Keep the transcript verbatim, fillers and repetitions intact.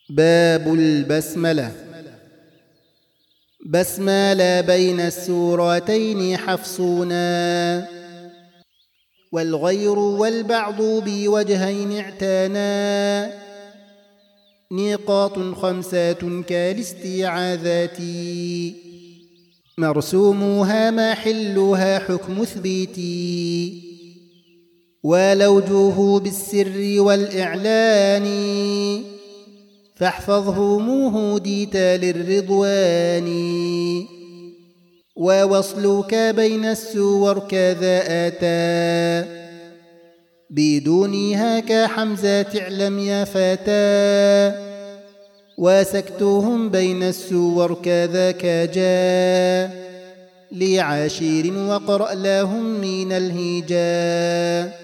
باب البسملة. بسملة بين السورتين حفصونا، والغير والبعض بوجهين اعتانا. نقاط خمسات كالاستعاذات، مرسومها محلها حكم اثبيتي. ولوجوه بالسر والإعلان، فاحفظهم هديت للرضوان. ووصلك بين السور كذا آتى، بدونها كحمزة اعلم يا فتى. وسكتهم بين السور كذاك جاء، لعاشير وقرأ لهم من الهجاء.